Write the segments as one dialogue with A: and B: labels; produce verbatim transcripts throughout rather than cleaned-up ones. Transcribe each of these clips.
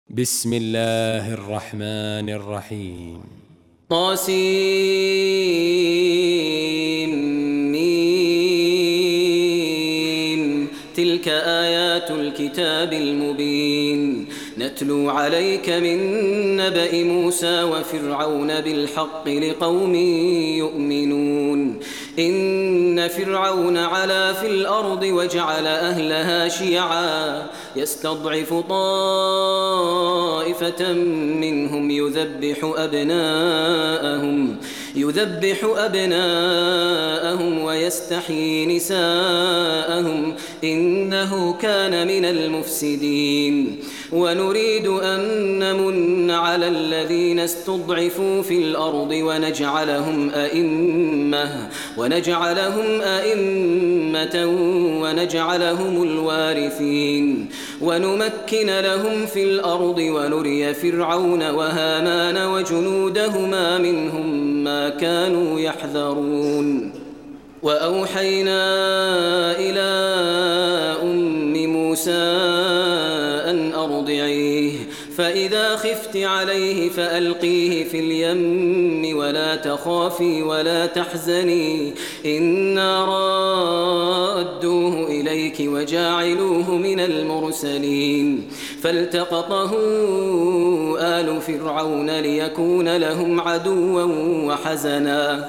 A: بسم الله الرحمن الرحيم. طاسيم. تلك آيات الكتاب المبين نتلو عليك من نبأ موسى وفرعون بالحق لقوم يؤمنون. إن فرعون علا في الأرض وجعل أهلها شيعا يستضعف طائفة منهم يذبح أبناءهم يذبح أبناءهم ويستحيي نساءهم إنه كان من المفسدين. ونريد أن نمن على الذين استضعفوا في الأرض ونجعلهم أئمة ونجعلهم أئمة ونجعلهم الوارثين ونمكن لهم في الأرض ونري فرعون وهامان وجنودهما منهم ما كانوا يحذرون. وأوحينا إلى أم موسى أن أرضعيه فإذا خفت عليه فألقيه في اليم ولا تخافي ولا تحزني إنا رادوه إليك وجاعلوه من المرسلين. فالتقطه آل فرعون ليكون لهم عدوا وحزنا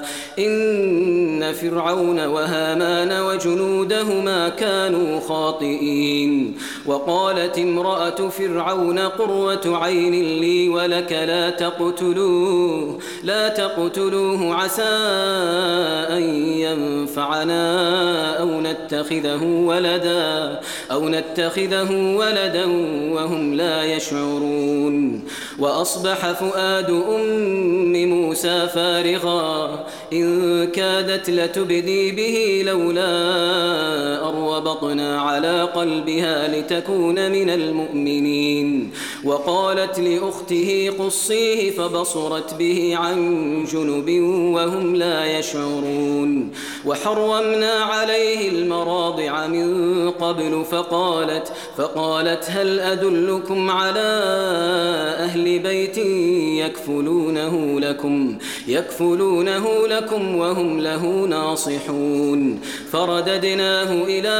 A: إن فرعون وهامان وجنودهما كانوا خاطئين. وقالت امرأة فرعون قرة عين لي ولك لا تقتلوه لا تقتلوه عسى أن ينفعنا أو نتخذه ولدا أو نتخذه ولدا وهم لا يشعرون. وأصبح فؤاد أم موسى فارغا إن كادت لتبدي به لولا أن ربطنا على قلبها لتكون من المؤمنين. وقالت لأخته قصيه فبصرت به عن جنب وهم لا يشعرون. وحرمنا عليه المراضع من قبل فقالت فقالت هل أدلكم على أهل بيت يكفلونه لكم يكفلونه لكم وهم له ناصحون. فرددناه إلى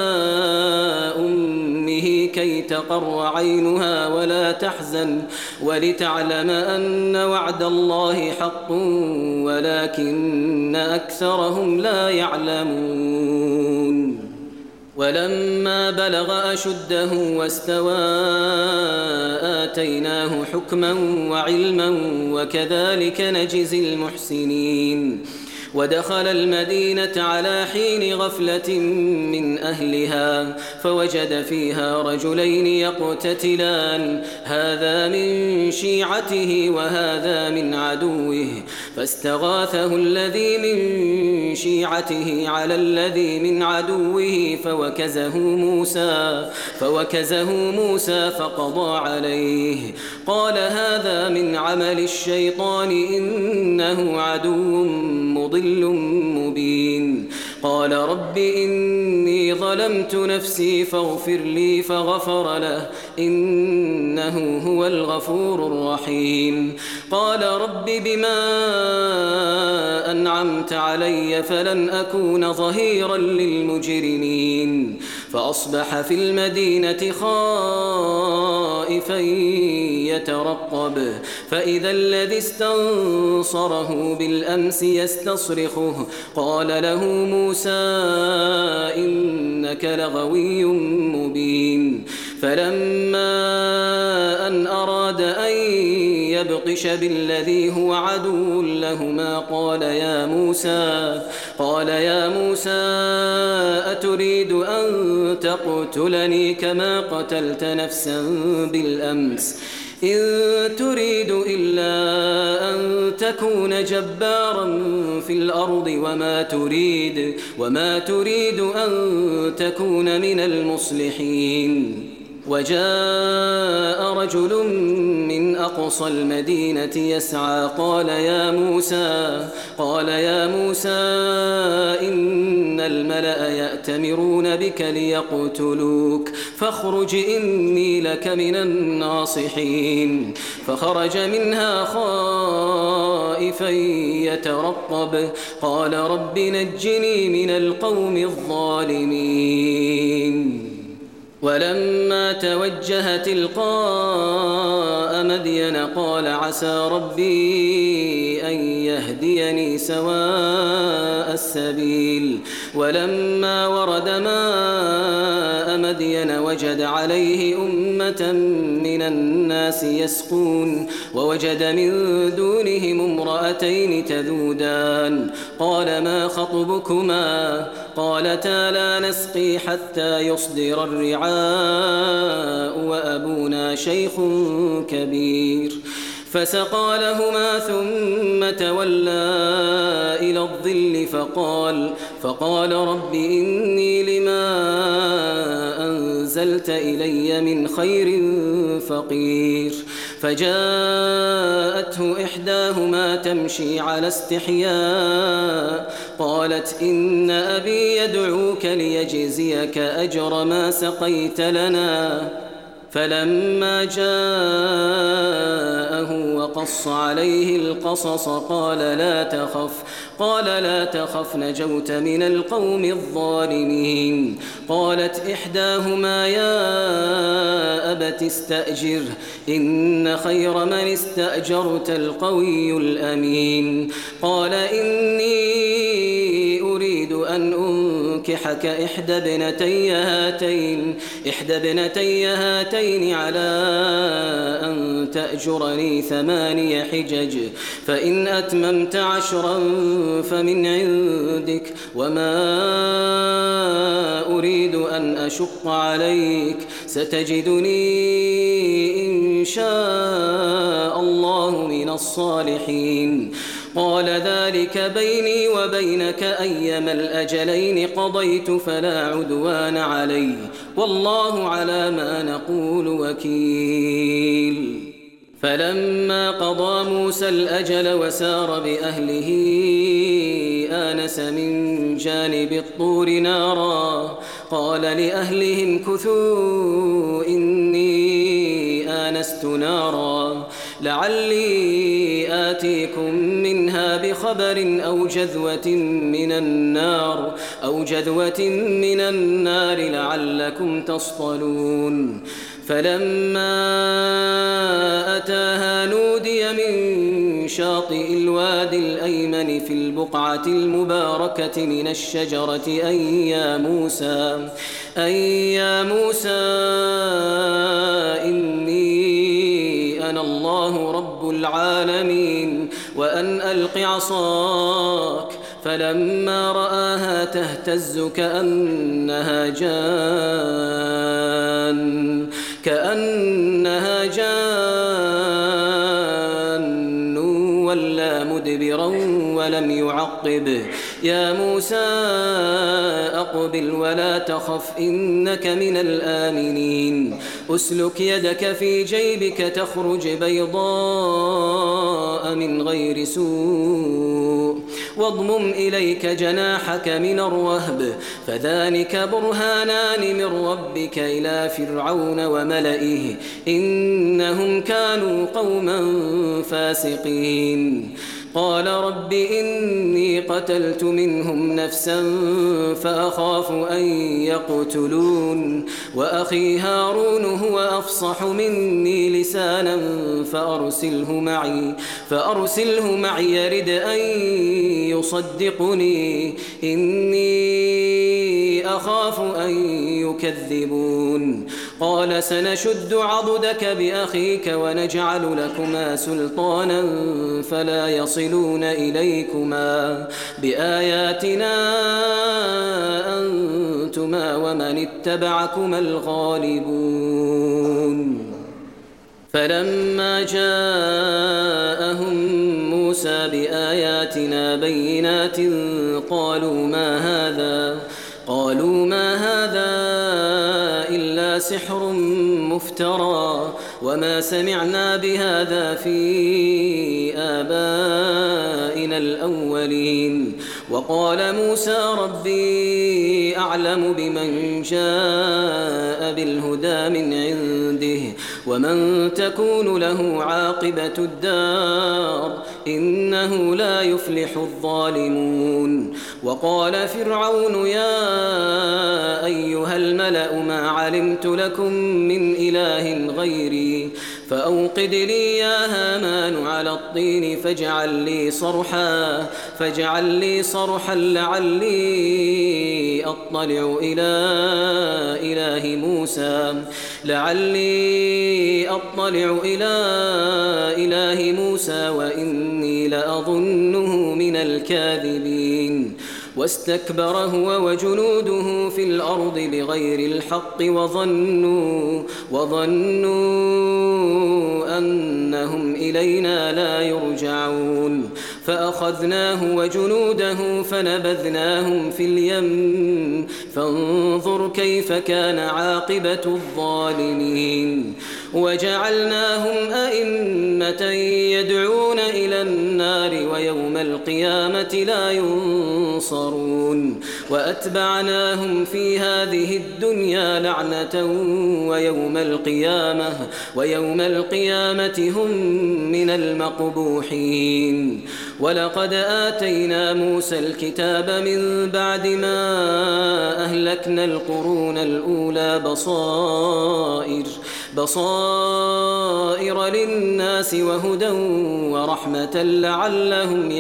A: أمه كي تقر عينها ولا تحزن ولتعلم أن وعد الله حق ولكن أكثرهم لا يعلمون. ولما بلغ أشده واستوى آتيناه حكما وعلما وكذلك نجزي المحسنين. ودخل المدينة على حين غفلة من أهلها فوجد فيها رجلين يقتتلان هذا من شيعته وهذا من عدوه فاستغاثه الذي من شيعته على الذي من عدوه فوكزه موسى فوكزه موسى فقضى عليه قال هذا من عمل الشيطان إنه عدو مضل مبين. قال رب إني ظلمت نفسي فاغفر لي فغفر له إنه هو الغفور الرحيم. قال رب بما أنعمت علي فلن أكون ظهيرا للمجرمين. فأصبح في المدينة خائفا يترقب فإذا الذي استنصره بالأمس يستصرخه قال له موسى إنك لغوي مبين. فلما أن أراد أن يبطش بالذي هو عدو لهما قال يا موسى قال يا موسى أتريد أن تقتلني كما قتلت نفسا بالأمس إن تريد إلا أن تكون جبارا في الأرض وما تريد وما تريد أن تكون من المصلحين. وجاء رجل من أقصى المدينة يسعى قال يا موسى قال يا موسى إن الملأ يأتمرون بك ليقتلوك فاخرج إني لك من الناصحين فخرج منها خائفا يترقب قال رب نجني من القوم الظالمين ولما توجه تلقاء مدين قال عسى ربي أن يهديني سواء السبيل ولما ورد ماء مدين وجد عليه أمة من الناس يسقون ووجد من دونهم امرأتين تذودان قال ما خطبكما قالتا لا نسقي حتى يصدر الرعاء وأبونا شيخ كبير فسقى لهما ثم تولى إلى الظل فقال فقال رب إني لما أنزلت إلي من خير فقير فجاءته إحداهما تمشي على استحياء قالت إن أبي يدعوك ليجزيك أجر ما سقيت لنا فلما جاءه وقص عليه القصص قال لا تخف قال لا تخف نجوت من القوم الظالمين قالت إحداهما يا أبت استأجره إن خير من استأجرت القوي الأمين قال إني أريد أن أنكحك إحدى ابنتي هاتين إحدى ابنتي هاتين على أن تأجرني ثماني حجج فإن أتممت عشرا فمن عندك وما أريد أن أشق عليك ستجدني إن شاء الله من الصالحين قال ذلك بيني وبينك أيما الأجلين قضيت فلا عدوان علي والله على ما نقول وكيل فلما قضى موسى الأجل وسار بأهله آنس من جانب الطور نارا قال لأهلهم كثوا إني آنست نارا لعلي آتيكم منها بخبر أو جذوة من النار أو جذوة من النار لعلكم تصطلون فلما أتاها نودي من شاطئ الوادي الأيمن في البقعة المباركة من الشجرة أي يا موسى أي يا موسى إني أنا الله رب العالمين وأن ألق عصاك فلما رآها تهتز كأنها جان كأنها جان ولا مدبرا ولم يعقب يا موسى أقبل ولا تخف إنك من الآمنين أسلك يدك في جيبك تخرج بيضاء من غير سوء واضمم إليك جناحك من الرهب فذلك برهانان من ربك إلى فرعون وملئه إنهم كانوا قوما فاسقين قال رب إني قتلت منهم نفسا فأخاف أن يقتلون وأخي هارون هو أفصح مني لسانا فأرسله معي فأرسله معي يرد أن يصدقني إني أخاف أن يكذبون قال سنشد عضدك بأخيك ونجعل لكما سلطانا فلا يصلون إليكما بآياتنا أنتما ومن اتبعكما الغالبون فلما جاءهم موسى بآياتنا بينات قالوا ما هذا قالوا ما هذا إلا سحر مفترى وما سمعنا بهذا في آبائنا الأولين. وقال موسى ربي أعلم بمن جاء بالهدى من عنده ومن تكون له عاقبة الدار إنه لا يفلح الظالمون. وقال فرعون يا أيها الملأ ما علمت لكم من إله غيري فأوقد لي يا هامان على الطين فاجعل لي صرحا فاجعل لي صرحا لعلي أطلع إلى إله موسى لعلي أطلع إلى إله موسى وإني لأظنه من الكاذبين. واستكبر هو وجنوده في الأرض بغير الحق وظنوا وظنوا أنهم إلينا لا يرجعون فأخذناه وجنوده فنبذناهم في اليم فانظر كيف كان عاقبة الظالمين. وجعلناهم أئمة يدعون إلى النار ويوم القيامة لا ينصرون وأتبعناهم في هذه الدنيا لعنة ويوم القيامة ويوم القيامة هم من المقبوحين. ولقد آتينا موسى الكتاب من بعد ما أهلكنا القرون الأولى بصائر بصائر للناس وهدى ورحمة لعلهم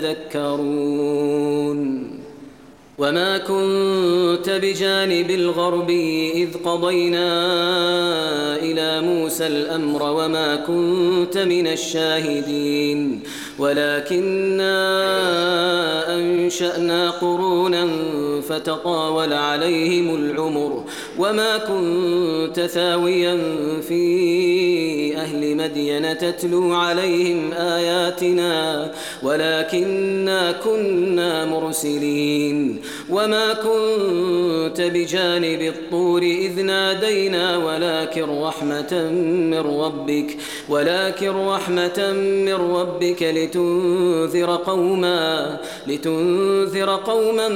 A: يتذكرون. وما كنت بجانب الغربي إذ قضينا إلى موسى الأمر وما كنت من الشاهدين ولكننا أنشأنا قرونا فتطاول عليهم العمر وما كنت ثاويا في أهل مدين تتلو عليهم آياتنا ولكننا كنا مرسلين. وما كنت بجانب الطور إذ نادينا ولكن رحمة من ربك ولكن رحمة من ربك لتنذر قوما لتنذر قوما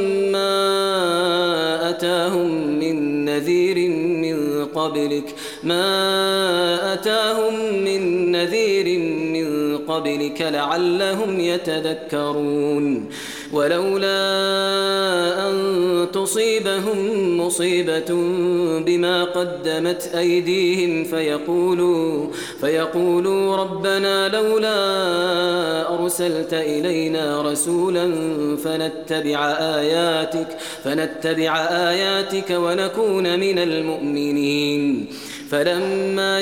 A: ما أتاهم من نذير من قبلك ما أتاهم من نذير من قبلك لعلهم يتذكرون. ولولا أن تصيبهم مصيبة بما قدمت أيديهم فيقولوا فيقولوا ربنا لولا أرسلت إلينا رسولا فنتبع آياتك فنتبع آياتك ونكون من المؤمنين. فلما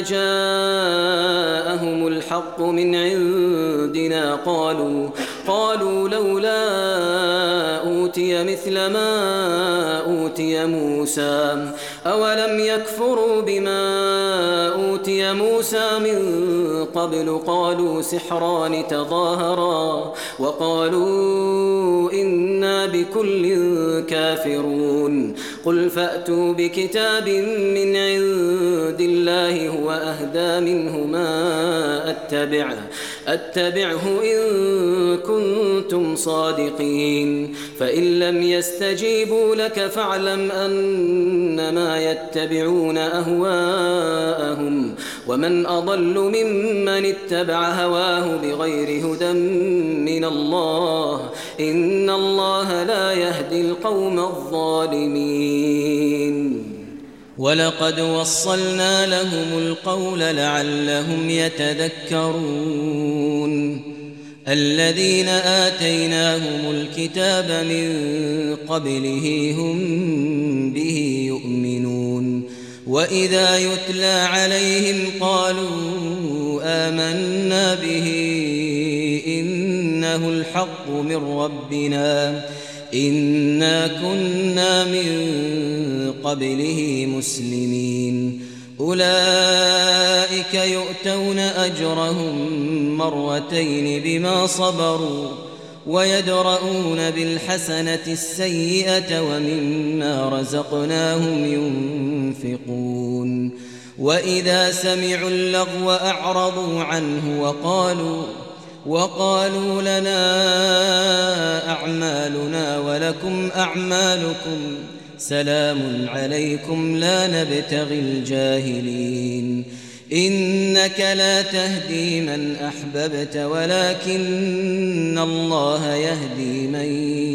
A: جاءهم الحق من عندنا قالوا قالوا لولا أوتي مثل ما أوتي موسى أولم يكفروا بما أوتي موسى من قبل قالوا سحران تظاهرا وقالوا إنا بكل كافرون. قل فأتوا بكتاب من عند الله هو أهدى منه ما أتبعه أتبعه إن كنتم صادقين. فإن لم يستجيبوا لك فاعلم أنما يتبعون أهواءهم ومن أضل ممن اتبع هواه بغير هدى من الله إن الله لا يهدي القوم الظالمين.
B: ولقد وصلنا لهم القول لعلهم يتذكرون. الذين آتيناهم الكتاب من قبله هم به يؤمنون وإذا يتلى عليهم قالوا آمنا به إنه الحق من ربنا إنا كنا من قبله مسلمين. أولئك يؤتون أجرهم مرتين بما صبروا ويدرؤون بالحسنة السيئة ومما رزقناهم ينفقون. وإذا سمعوا اللغو أعرضوا عنه وقالوا وقالوا لنا أعمالنا ولكم أعمالكم سلام عليكم لا نبتغي الجاهلين إنك لا تهدي من أحببت ولكن الله يهدي من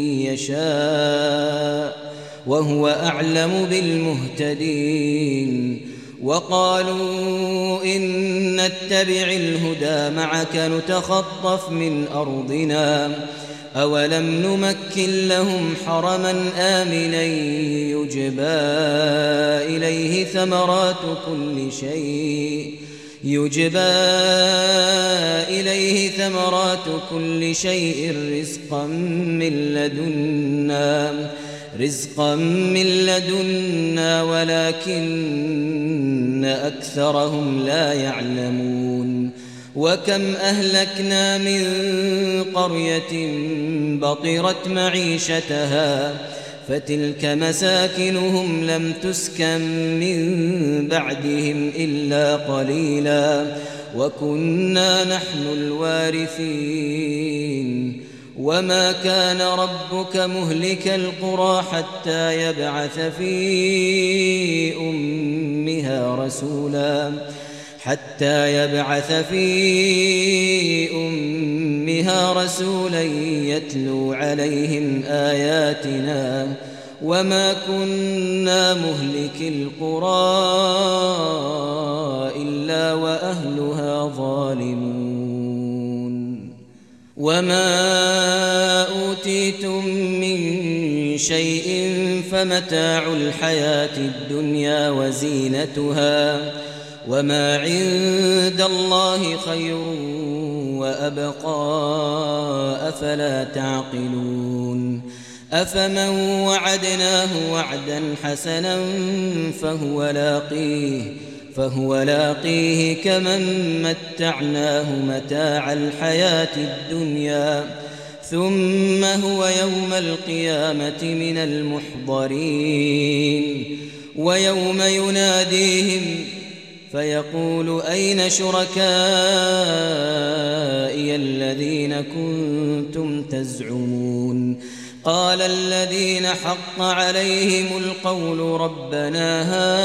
B: يشاء وهو أعلم بالمهتدين وقالوا إن نتبع الهدى معك نتخطف من أرضنا أولم نمكن لهم حرما آمنا يجبى إليه ثمرات كل شيء يجبى إليه ثمرات كل شيء رزقا من لدنا رزقا من لدنا ولكن أكثرهم لا يعلمون وكم أهلكنا من قرية بطرت معيشتها فتلك مساكنهم لم تسكن من بعدهم إلا قليلا وكنا نحن الوارثين وما كان ربك مهلك القرى حتى يبعث في أمها رسولا حتى يبعث في أمها رسولا يتلو عليهم آياتنا وما كنا مهلك القرى إلا وأهلها ظالمون وما أوتيتم من شيء فمتاع الحياة الدنيا وزينتها وما عند الله خير وأبقى أفلا تعقلون أفمن وعدناه وعدا حسنا فهو لاقيه فهو لاقيه كمن متعناه متاع الحياة الدنيا ثم هو يوم القيامة من المحضرين ويوم يناديهم فيقول أين شركائي الذين كنتم تزعمون قال الذين حق عليهم القول ربنا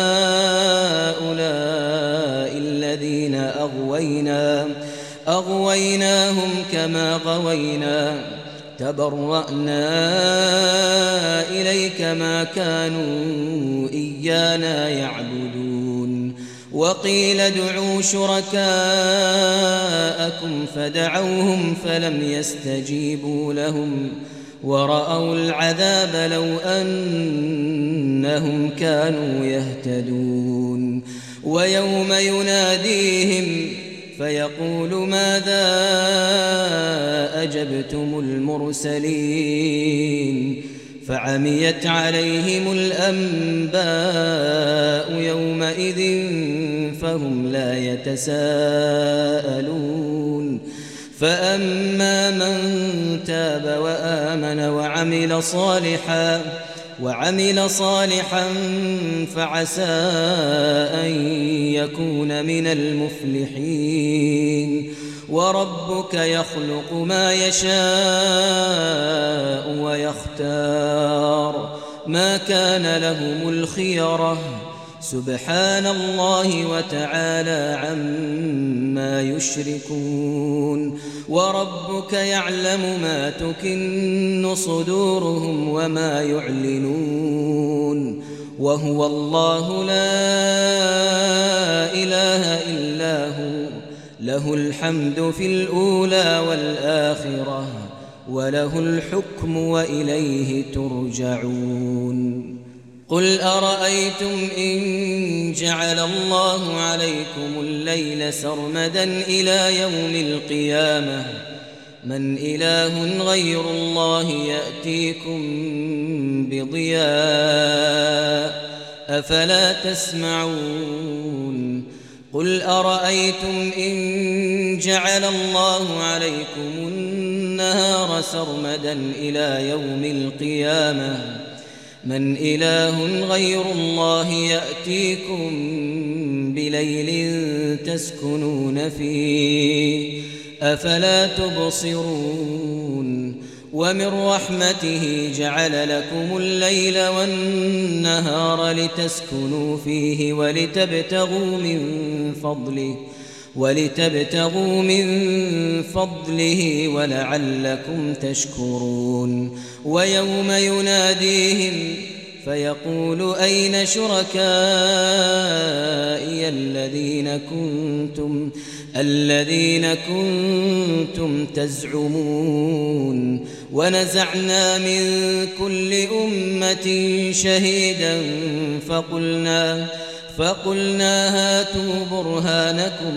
B: هؤلاء الذين أغوينا أغويناهم كما غوينا تبرأنا إليك ما كانوا إيانا يعبدون وقيل ادعوا شركاءكم فدعوهم فلم يستجيبوا لهم ورأوا العذاب لو أنهم كانوا يهتدون ويوم يناديهم فيقول ماذا أجبتم المرسلين فعميت عليهم الأنباء يومئذ فهم لا يتساءلون فأما من تاب وآمن وعمل صالحا وعمل صالحا فعسى أن يكون من المفلحين وربك يخلق ما يشاء ويختار ما كان لهم الخيرة سبحان الله وتعالى عما يشركون وربك يعلم ما تكن صدورهم وما يعلنون وهو الله لا إله إلا هو له الحمد في الأولى والآخرة وله الحكم وإليه ترجعون قل أرأيتم إن جعل الله عليكم الليل سرمدا إلى يوم القيامة من إله غير الله يأتيكم بضياء أفلا تسمعون قل أرأيتم إن جعل الله عليكم النهار سرمدا إلى يوم القيامة من إله غير الله يأتيكم بليل تسكنون فيه أفلا تبصرون ومن رحمته جعل لكم الليل والنهار لتسكنوا فيه ولتبتغوا من فضله ولتبتغوا من فضله ولعلكم تشكرون ويوم يناديهم فيقول أين شركائي الذين كنتم الذين كنتم تزعمون ونزعنا من كل أمة شهيدا فقلنا فقلنا هاتوا برهانكم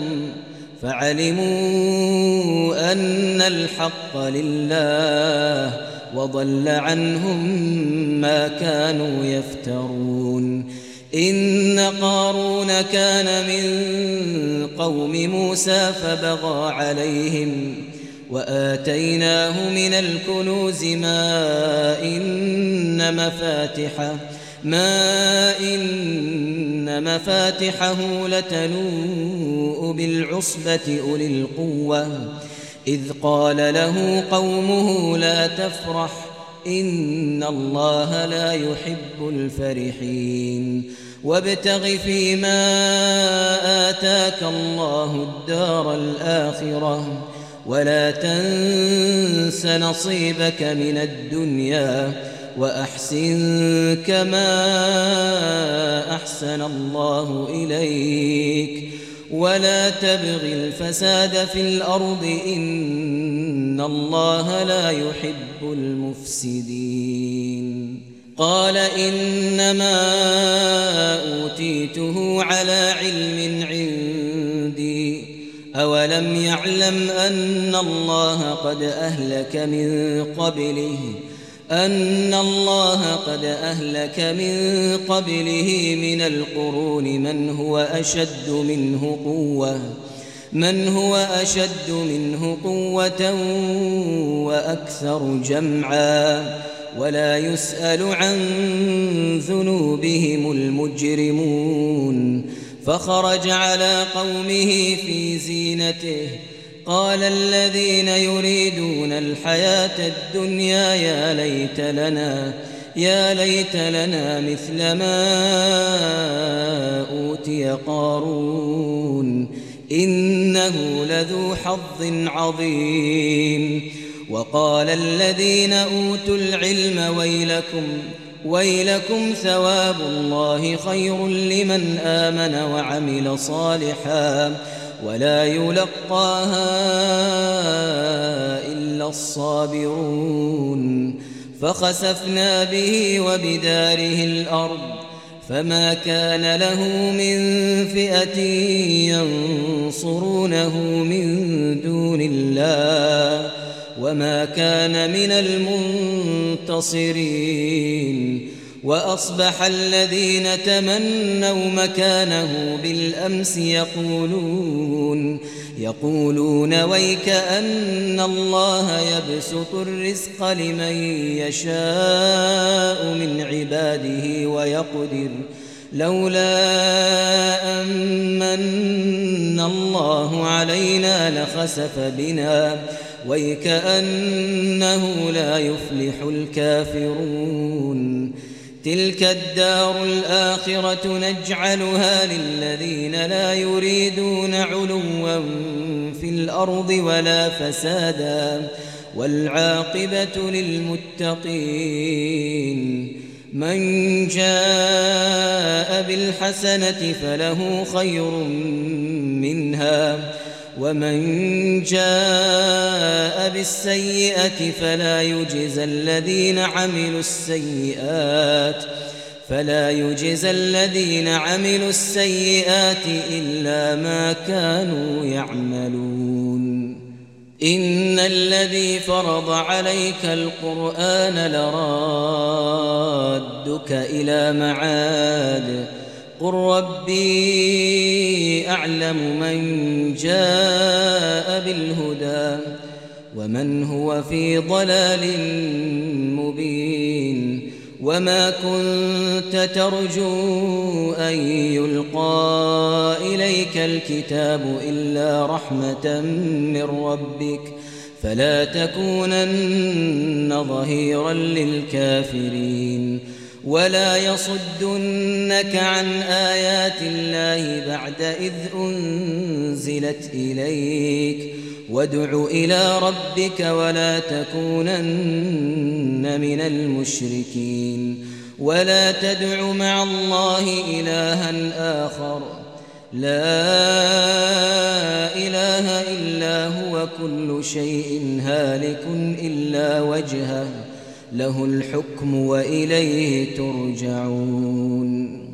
B: فعلموا أن الحق لله وضل عنهم ما كانوا يفترون إن قارون كان من قوم موسى فبغى عليهم وآتيناه من الكنوز ما إن مفاتحه ما إن مفاتحه لتنوء بالعصبة أولي القوة إذ قال له قومه لا تفرح إن الله لا يحب الفرحين وابتغ فيما آتاك الله الدار الآخرة ولا تنس نصيبك من الدنيا وأحسن كما أحسن الله إليك ولا تبغ الفساد في الأرض إن الله لا يحب المفسدين قال إنما أوتيته على علم عندي أولم يعلم أن الله قد أهلك من قبله أن الله قد أهلك من قبله من القرون من هو أشد منه قوة من هو أشد منه قوة وأكثر جمعا ولا يسأل عن ذنوبهم المجرمون فخرج على قومه في زينته قال الذين يريدون الحياة الدنيا يا ليت لنا يا ليت لنا مثل ما أوتي قارون إنه لذو حظ عظيم وقال الذين أوتوا العلم ويلكم ويلكم ثواب الله خير لمن آمن وعمل صالحا ولا يلقاها إلا الصابرون فخسفنا به وبداره الأرض فما كان له من فئة ينصرونه من دون الله وما كان من المنتصرين وأصبح الذين تمنوا مكانه بالأمس يقولون يقولون ويك أن الله يبسط الرزق لمن يشاء من عباده ويقدر لولا أمن الله علينا لخسف بنا ويكأنه لا يفلح الكافرون تلك الدار الآخرة نجعلها للذين لا يريدون علوا في الأرض ولا فسادا والعاقبة للمتقين من جاء بالحسنة فله خير منها ومن جاء بالسيئة فلا يجزى الذين عملوا السيئات فلا يجزى الذين عملوا السيئات إلا ما كانوا يعملون إن الذي فرض عليك القرآن لرادك إلى معاد قل ربي أعلم من جاء بالهدى ومن هو في ضلال مبين وما كنت ترجو أن يلقى إليك الكتاب إلا رحمة من ربك فلا تكونن ظهيرا للكافرين ولا يصدنك عن آيات الله بعد إذ أنزلت إليك وادع إلى ربك ولا تكونن من المشركين ولا تدع مع الله إلها آخر لا إله إلا هو كل شيء هالك إلا وجهه له الحكم وإليه ترجعون.